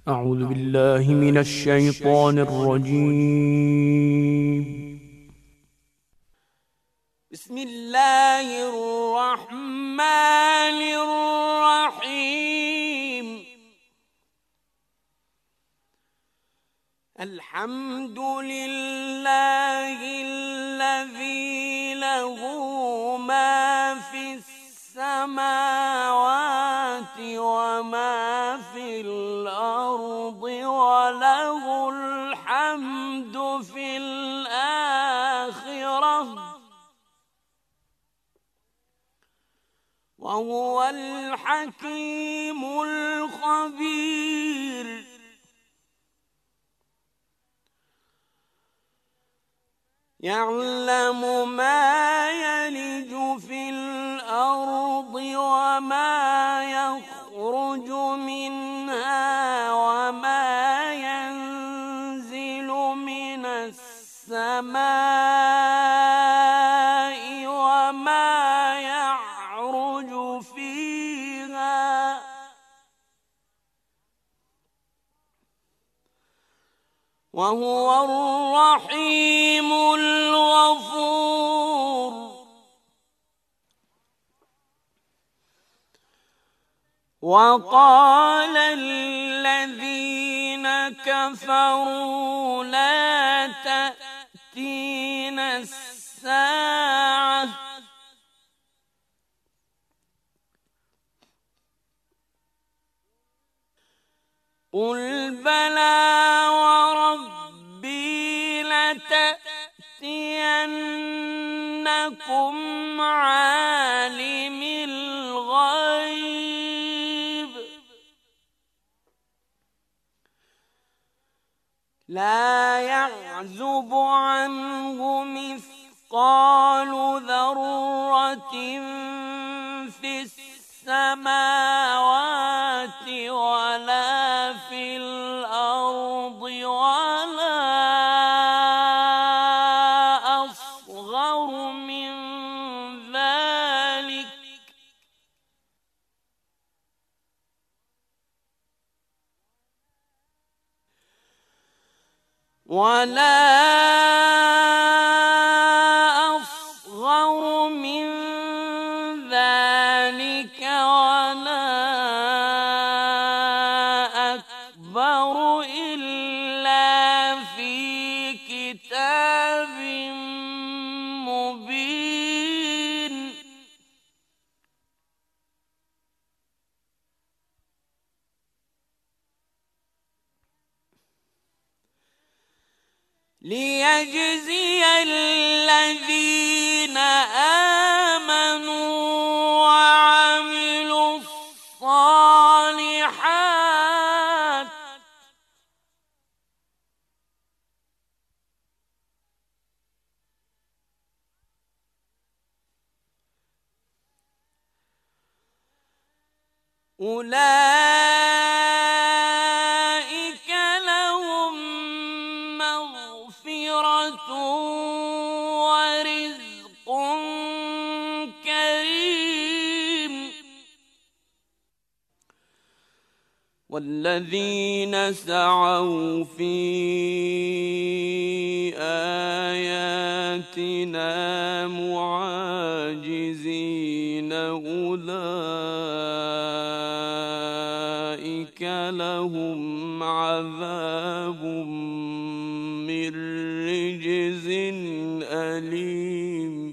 أعوذ بالله من الشيطان الرجيم. بسم الله الرحمن الرحيم. الحمد لله الذي له ما في السماوات وما في الأرض وله الحمد في الآخرة وهو الحكيم الخبير. يعلم ما يلج في الأرض وما يخرج منها وما ينزل من السماء وما يعرج فيها وهو الرحيم الغفور. وقال الذين كفروا لا تأتينا الساعة قل بلى وربي لتأتينكم عالم الغيب لا يعزب عنه مثقال ذرة في السماوات ولا في الأرض ولا أصغر من ذلك ولا أكبر إلا في كتاب مبين. ليجزي الذين آمنوا وعملوا الصالحات أولئك لهم مغفرة ورزق كريم. والذين سعوا في آياتنا معاجزين أولئك لهم عذاب من رجز أليم.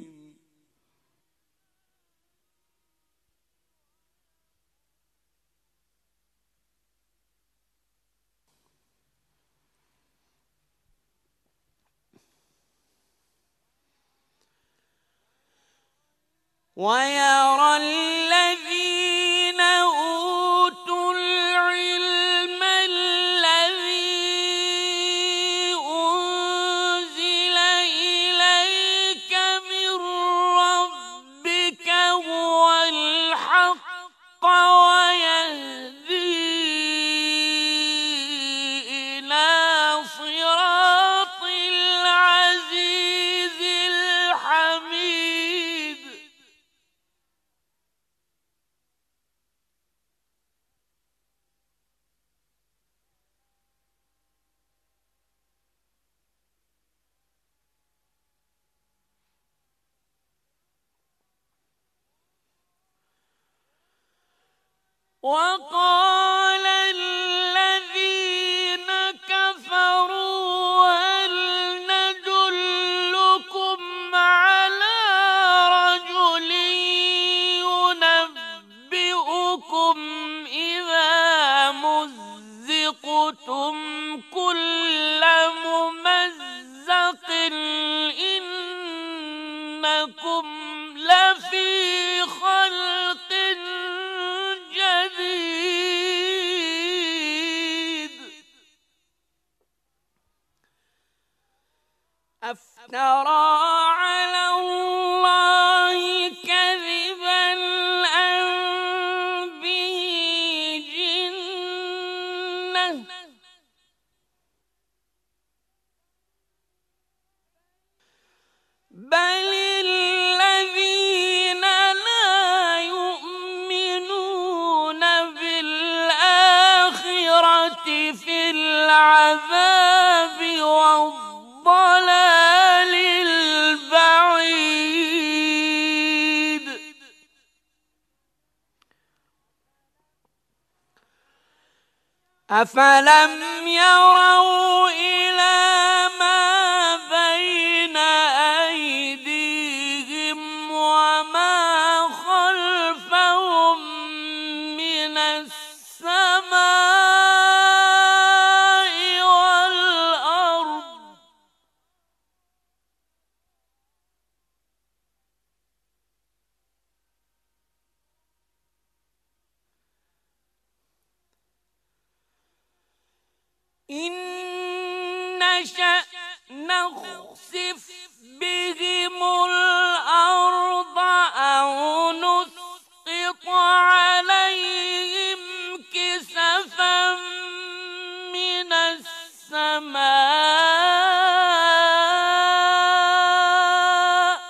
ويرى الذين أوتوا العلم الذي أنزل إليك من ربك هو الحق ويهدي إلى صراط العزيز الحميد. وقال الذين كفروا هل ندلكم على رجل ينبئكم إذا مزقتم كل ممزق إنكم لفي خلق جديد أفترى على الله كذبا أم به جنة بل الذين لا يؤمنون بالآخرة في العذاب والضلال البعيد أفلم يروا إلى ما بين أيديهم وما خلفهم من السماء والأرض إن نشأ نخسف بهم الأرض أو نسقط عليهم كسفا من السماء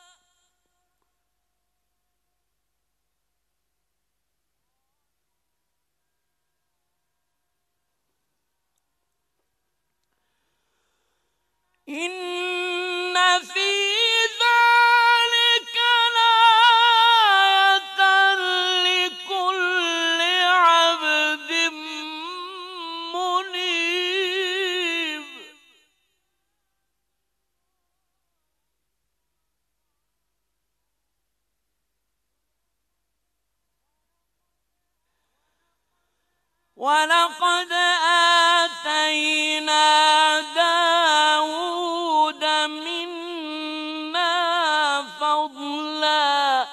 إن في ذلك لآية لكل عبد منيب ولقد آتينا داود منا فضلا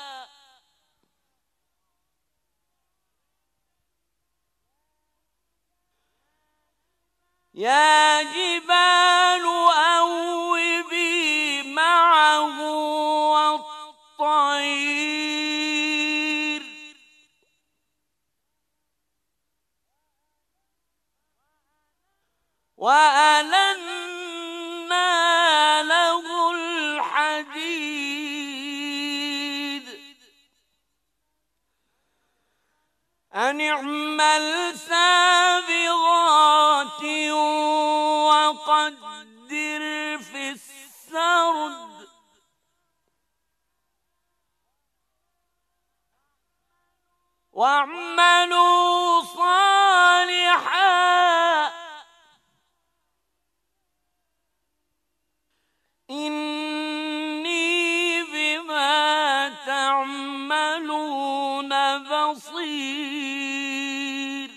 يا جبال أوبي معه والطير وألنا له الحديد أن اعمل سابغات وقدر في السرد واعملوا صالحا إني بما تعملون بصير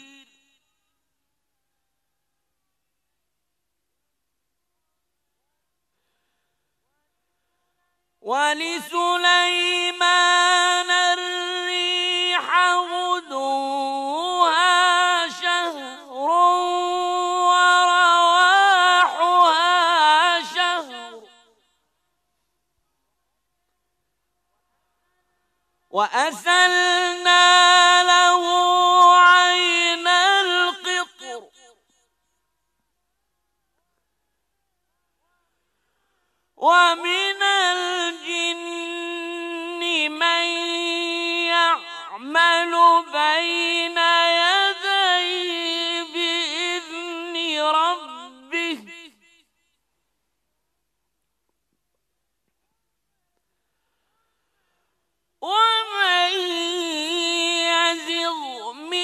ولسليمان الريح غدوها شهر ورواحها شهر وأسلنا له عين القطر ومن الجن من يعمل بين يديه بإذن ربه ومن يزغ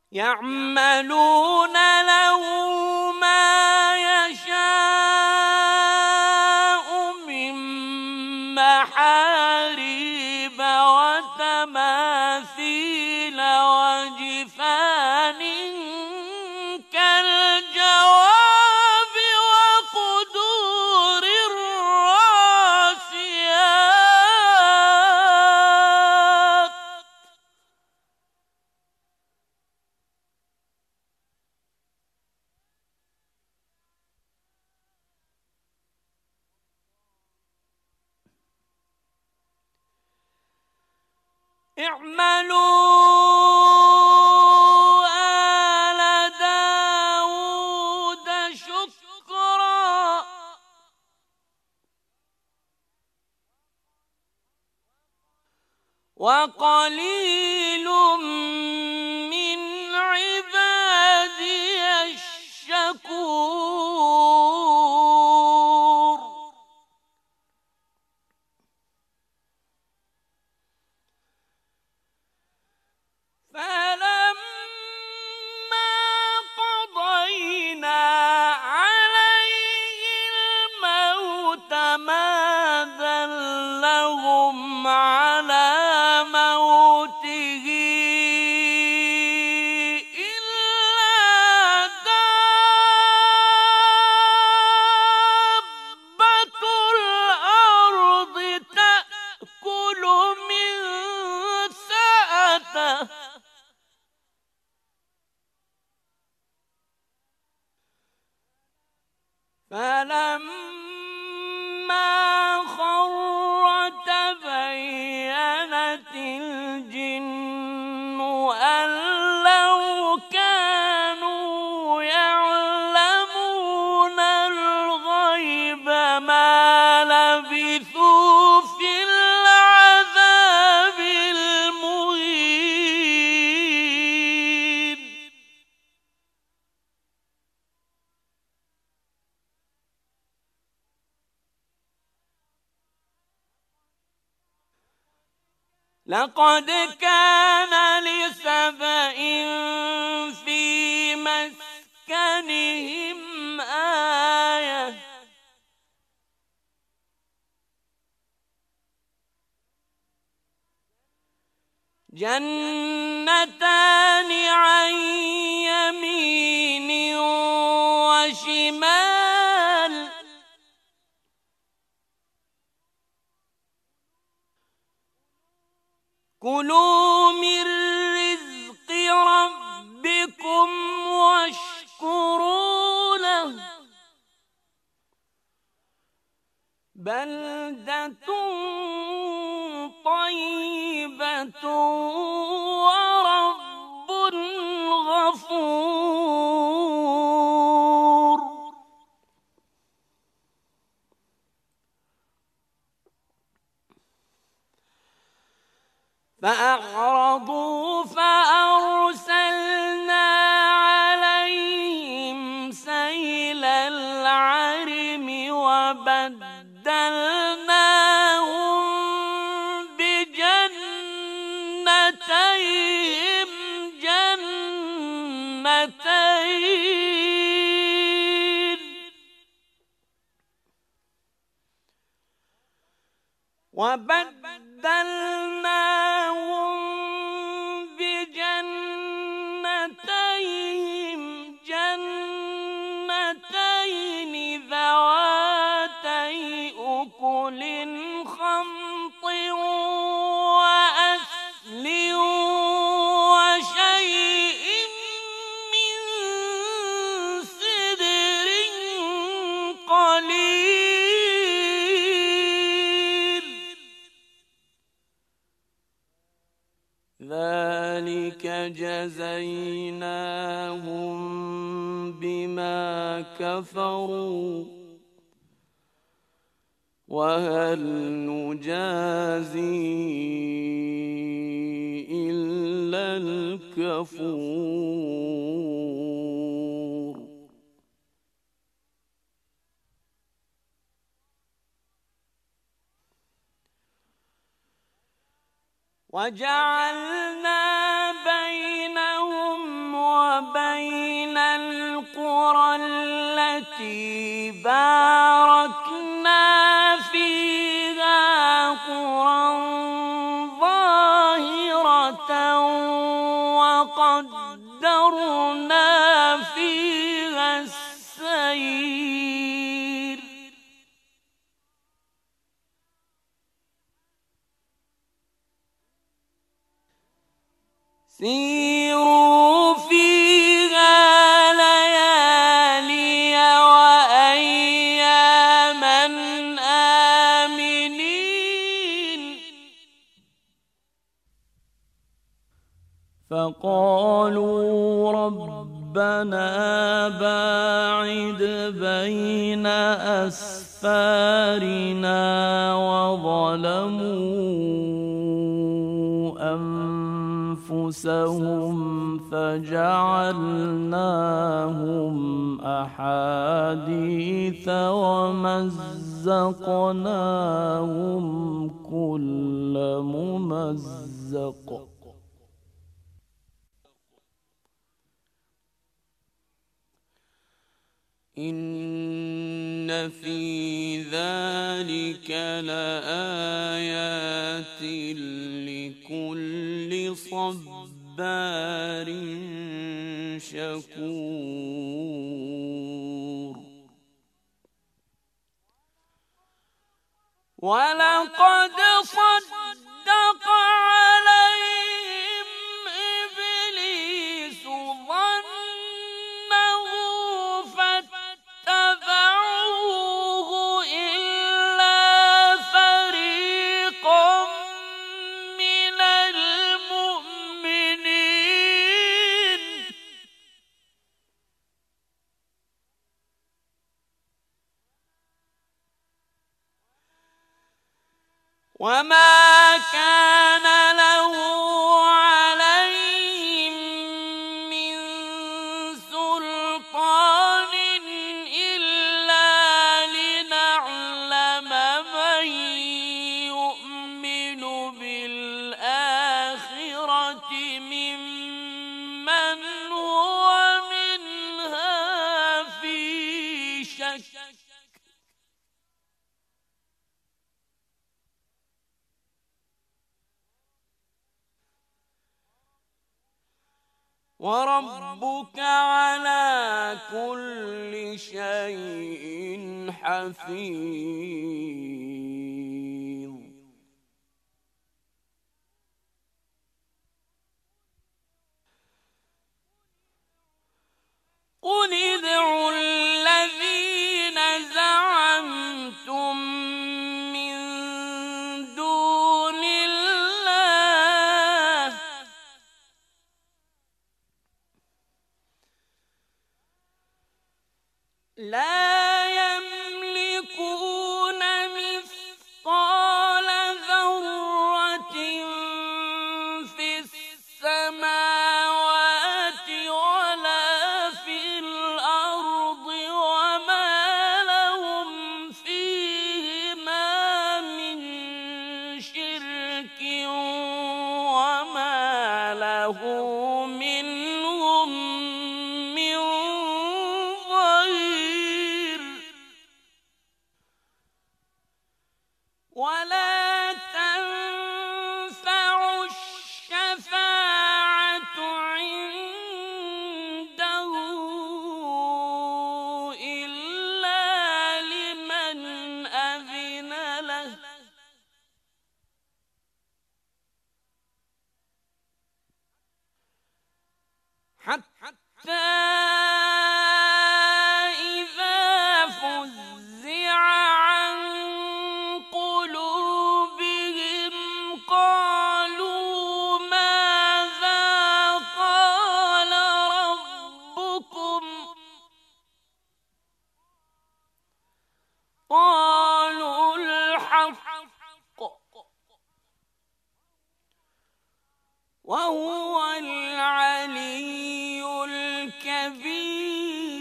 يعملون له ما يشاء من محاريب وتماثيل وجفان كالجواب وقدور الراسيات اعملوا آل داود شكرا وقليل من عبادي الشكور فلما قضينا عليه الموت ما دلهم على موته إلا دابة الأرض تأكل من سأته فلما خر تبينت الجن أن لو كانوا يعلمون الغيب ما لبثوا في العذاب المهين لقد كان لسبإ في مسكنهم آية جنتان عن يمين وشمال كلوا من رزق ربكم واشكروا له بلدة طيبة ورب غفور فأعرضوا فأرسلنا عليهم سيل العرم وبدلناهم بجنتيهم جنتين ذواتي أكل خمط وأثل وشيء من سدر قليل ذلك جزيناهم بما كفروا وهل نجازي إلا الكفور وجعلنا بينهم بين القرى التي باركنا فيها قرى ظاهرة وقدرنا فيها السير سيروا فيها ليالي وأياما آمنين فقالوا ربنا باعد بين أسفارنا وظلموا أنفسهم فجعلناهم أحاديث ومزقناهم كل ممزق إن في ذلك لآيات لكل صبار شكور ولقد صدق عليهم إبليس ظنه فاتبعوه إلا فريقا من المؤمنين وما كان له عليهم من سلطان إلا لنعلم من يؤمن بالآخرة ممن هو منها في شك وربك على كل شيء حفيظ قل ادعوا الذين زعمتم من دون الله لا يملكون مثقال ذرة في السماوات ولا في الأرض وما لهم فيهما من شرك وما له منهم من ظهير ولا تنفع الشفاعة عنده إلا لمن أذن له حتى إذا فزع عن قلوبهم قالوا ماذا قال ربكم قالوا الحق وهو العلي الكبير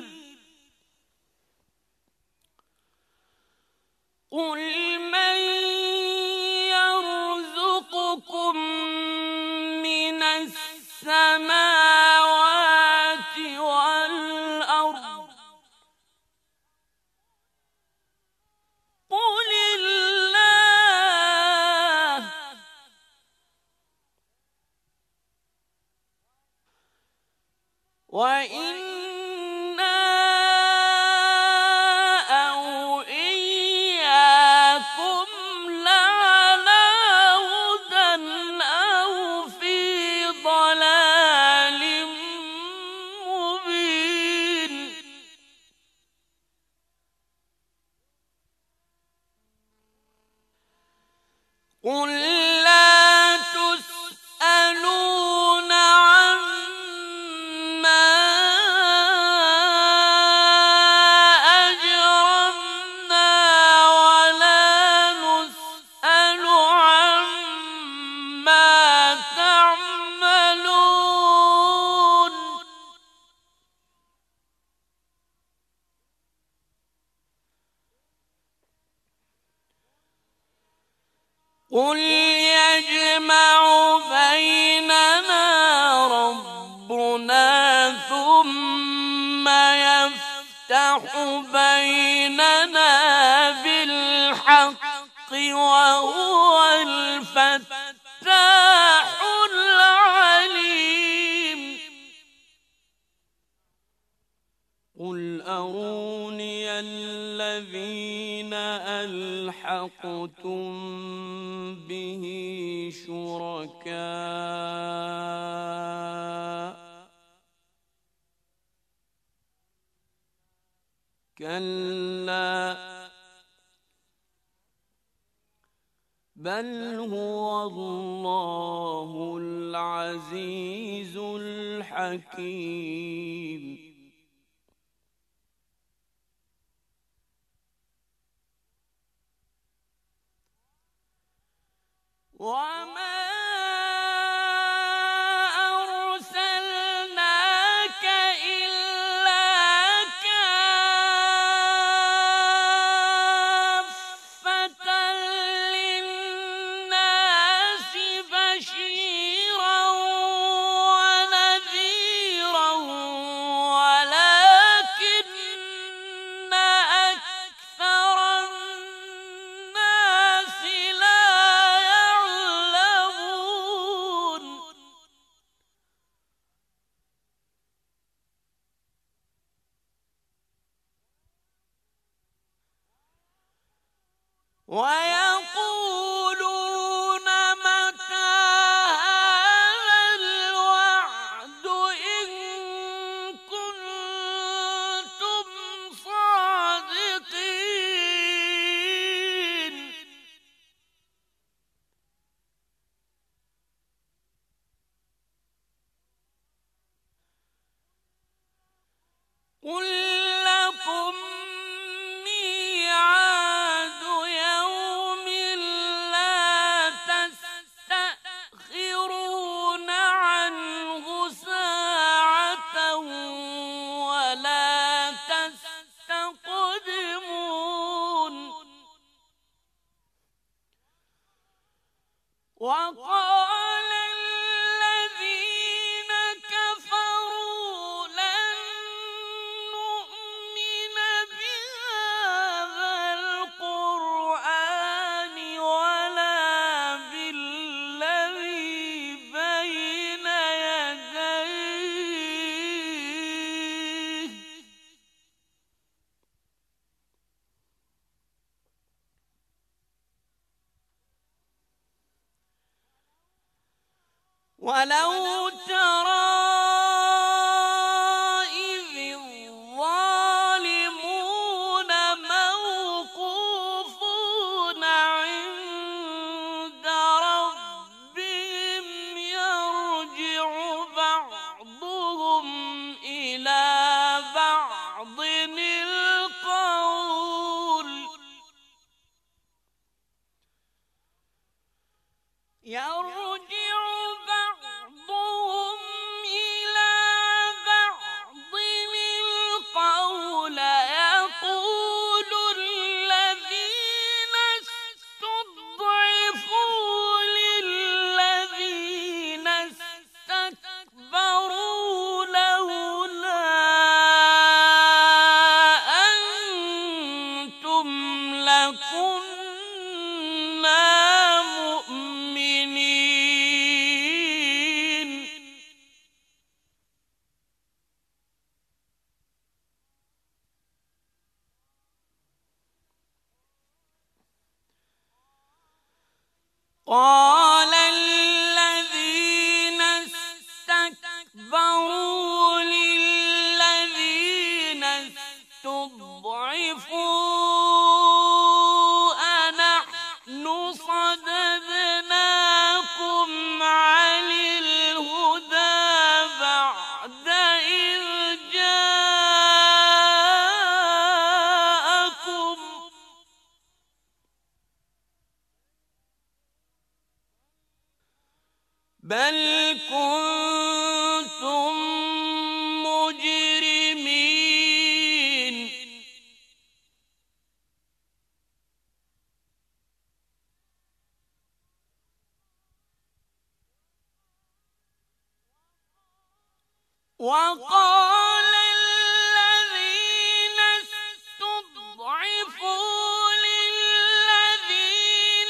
قل من يرزقكم من السماوات وإنا أو إياكم لعلى هدى أو في ضلال مبين قل لا تسألون عما أجرمنا ولا نسأل عما تعملون قل يجمع بيننا ربنا ثم يفتح بيننا بالحق وهو الفتاح العليم قل أروني الذين ألحقتم به شركاء كلا بل هو الله العزيز الحكيم وما أرسلناك إلا كافة للناس بشيرا ونذيرا ولكن أكثر الناس لا يعلمون ويقولون متى هذا الوعد إن كنتم صادقين قل لكم ميعاد يوم لا تستأخرون عنه ساعة ولا تستقدمون وقال الذين كفروا لن نؤمن بهذا القرآن ولا بالذي بين يديه ولو ترى إذ الظالمون موقوفون عند ربهم يرجع بعضهم إلى بعض القول يرجع بعضهم إلى بعض القول يقول الذين استضعفوا للذين استكبروا لولا أنتم لكنا مؤمنين قال الذين استكبروا للذين استضعفوا أنحن صددناكم عن الهدى بعد إذ جاءكم بل كنتم مجرمين وقال الذين استضعفوا للذين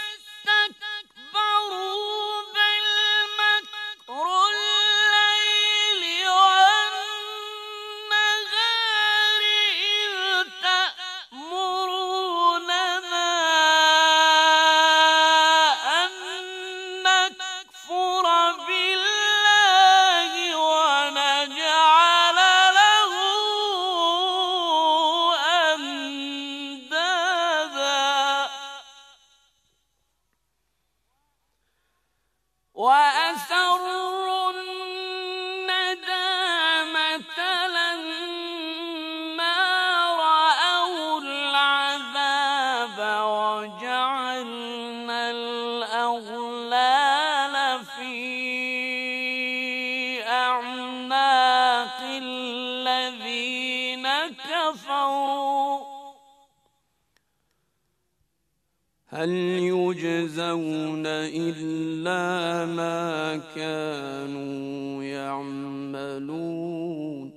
استكبروا بل مكر الليل والنهار إذ تأمروننا أن نكفر بالله ونجعل له أندادا وأسروا الندامة لما رأوا العذاب وجعلنا الأغلال في أعناق الذين كفروا هل يجزون إلا ما كانوا يعملون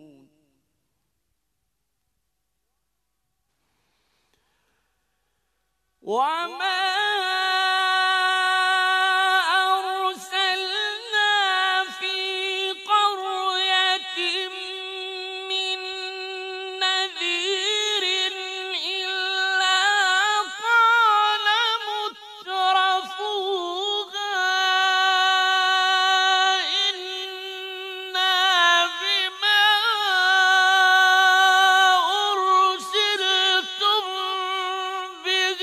وما أرسلنا في قرية من نذير إلا قال مترفوها إنا بما أرسلتم به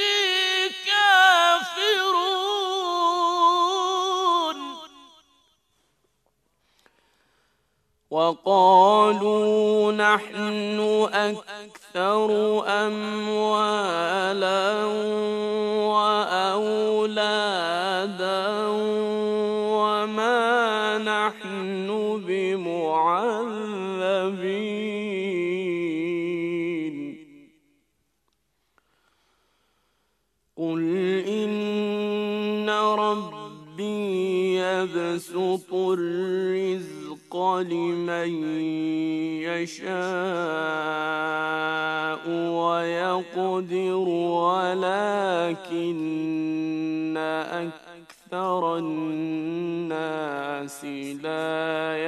كافرون وقالوا نحن أكثر أموالا وأولادا وما نحن بمعذبين قل إن ربي يبسط الرزق لمن يشاء ويقدر ولكن أكثر الناس لا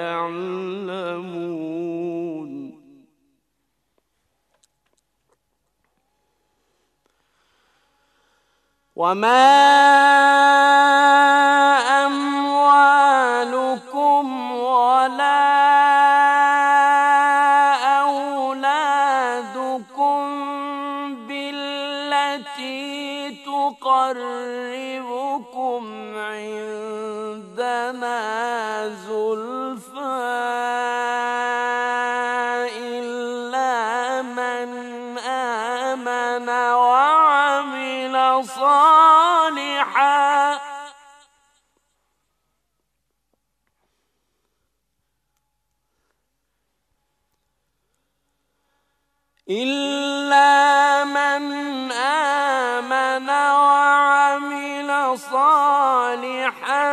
يعلمون وما أموالكم ولا أولادكم بالتي تقربكم عندنا زلفى إلا من آمن وعمل صالحا إلا من آمن وعمل صالحا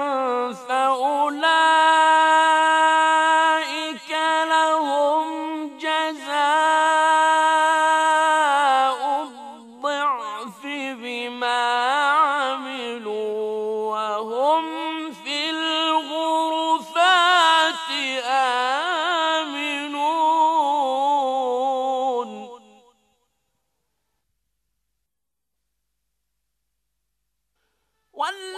فأولئك لهم جزاء الضعف بما عملوا وهم في الغرفات آمنون والذين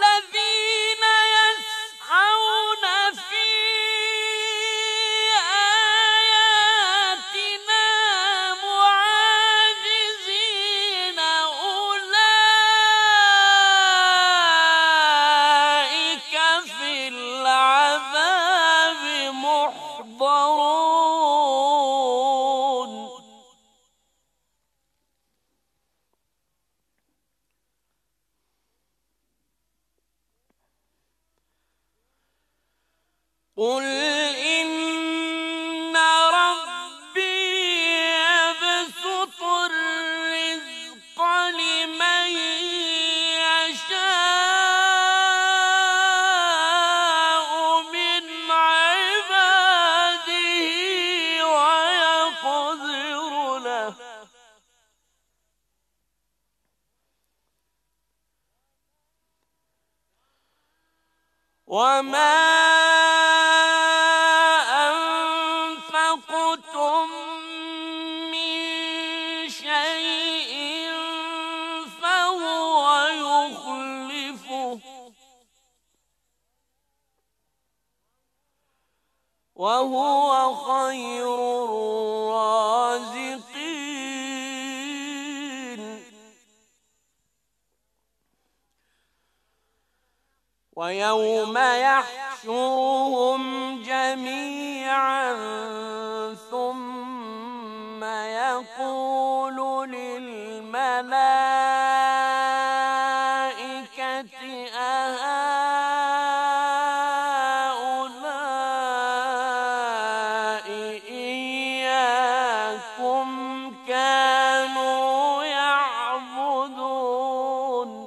قل إن ربي يبسط الرزق لمن يشاء من عباده ويقدر له وما أنفقتم من شيء فهو يخلفه وهو خير الرازقين ويوم يحشرهم جميعا ثم يقول للملائكة أهؤلاء إياكم كانوا يعبدون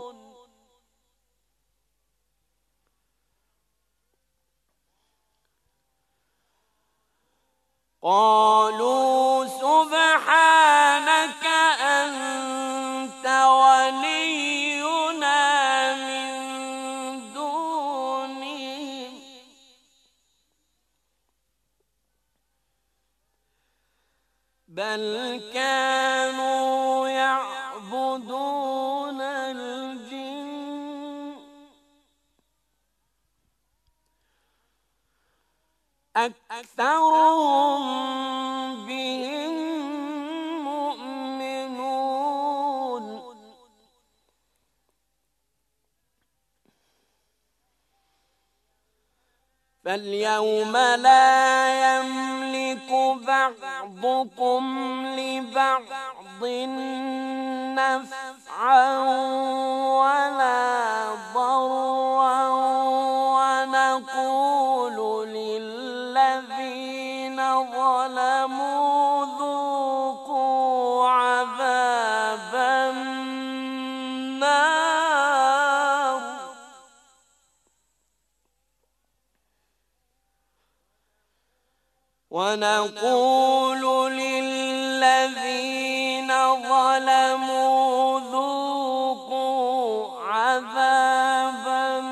قالوا سبحانك أنت ولينا من دونهم بل كانوا يعبدون الجن أكثرهم بهم مؤمنون فاليوم لا يملك بعضكم لبعض نفعا ولا ضرا ونقول للذين ظلموا ذوقوا عذاب النار ونقول للذين ظلموا ذوقوا عذاب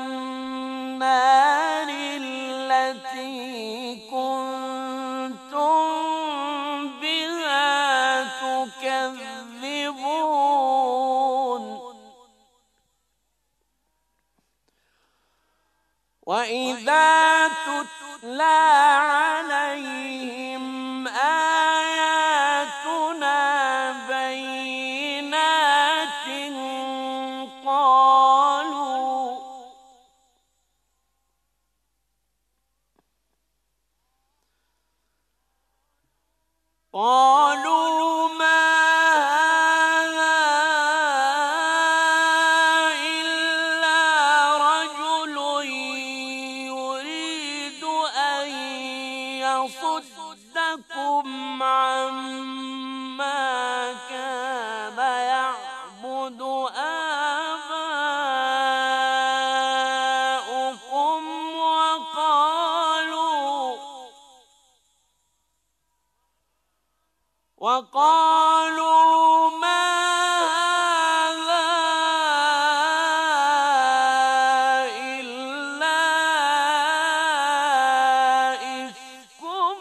النار التي كنتم بها تكذبون وإذا تتلى عليهم آياتنا بينات قالوا ما هذا إلا رجل يريد أن يصدكم عما كان يعبد آباؤكم وقالوا ما هذا إلا إفك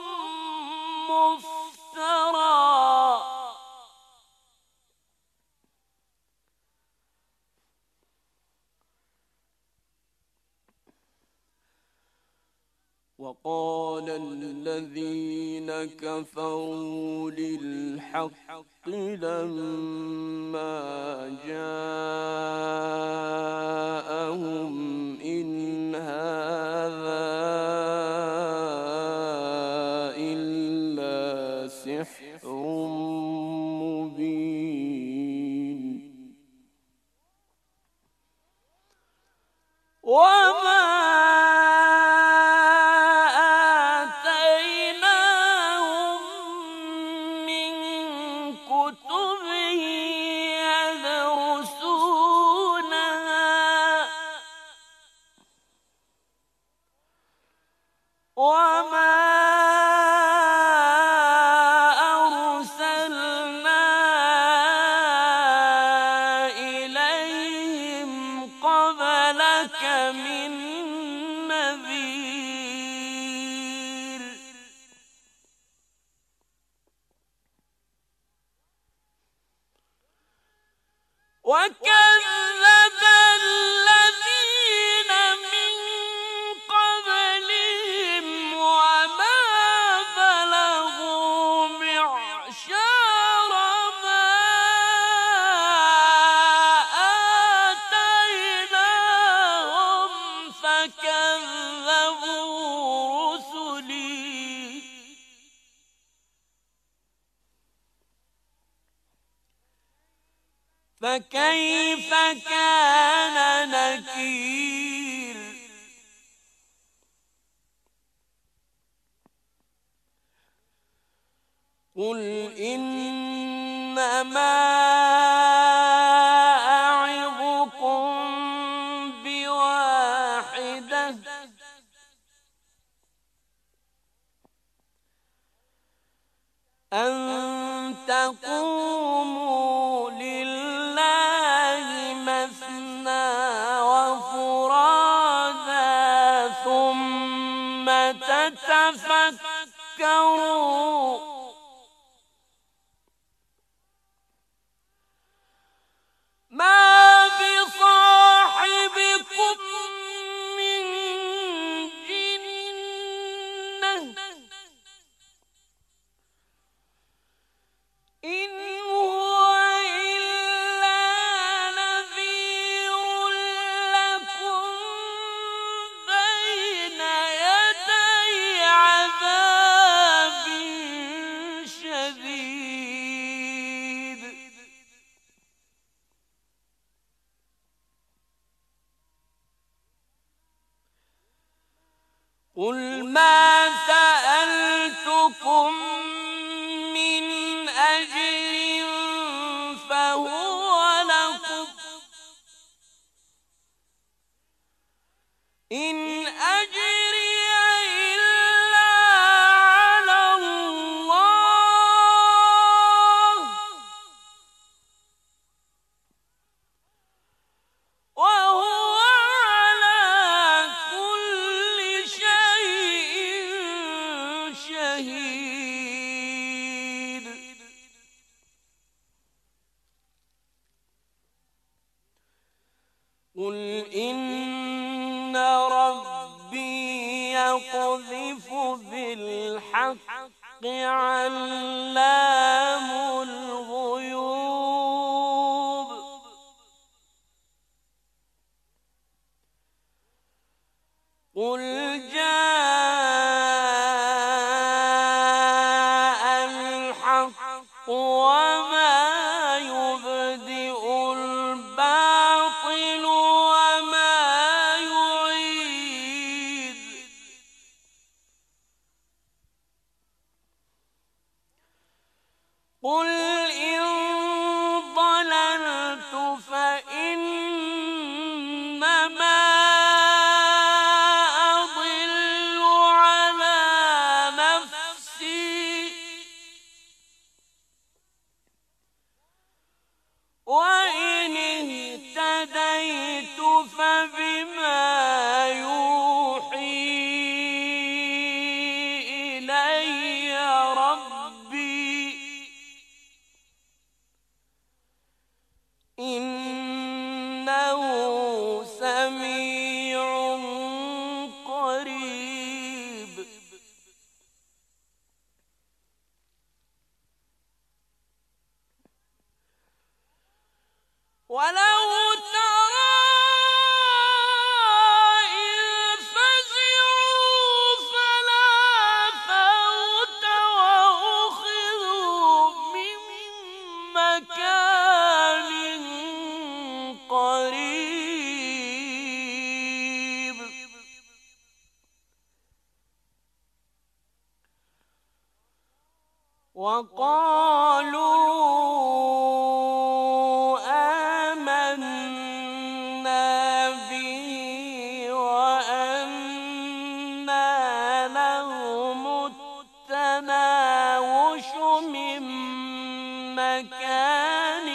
مفترى وقال الذين كفروا للحق لما جاءهم إن هذا إلا سحر مبين وما وما أرسلنا إليهم قبلك من نذير وكذب الذين من قبلهم وما بلغوا معشار ما آتيناهم فكذبوا رسلي فكيف كان نكير قل إنما أعظكم بواحدة أن تقوموا لله مثنى وفرادا ثم تتفكروا ما بصاحبكم من جنة إن هو إلا نذير لكم بين يدي عذاب شديد قل ما سألتكم من أجر فهو لكم إن أجري إلا على الله وهو على كل شيء شهيد قل إن ربي يقذف بالحق علام الغيوب قل جاء الحق وما يبدئ الباطل وما يعيد قل إن ضللت فإنما أضل على نفسي وإن اهتديت فبما يوحي إلي ربي إنه سميع قريب ولو ترى إذ فزعوا فلا فوت وأخذوا من مكان قريب وقالوا آمنا به وأنى لهم مكان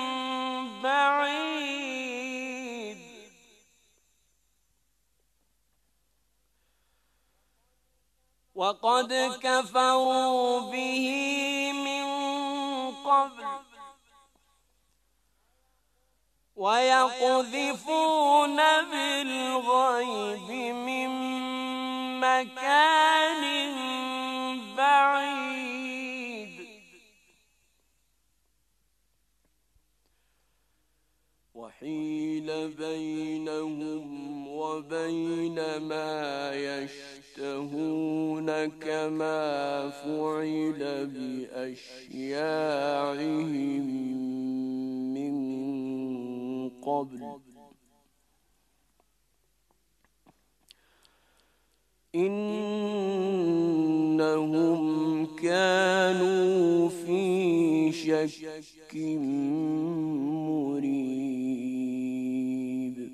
بعيد وقد كفروا به من قبل ويقذفون بالغيب من مكان بعيد وحيل بينهم وبين ما يشتهون كما فعل بأشياعهم من قبل إنهم كانوا في شك مريب.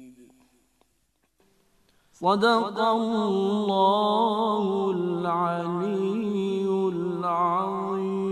صدق الله العلي العظيم.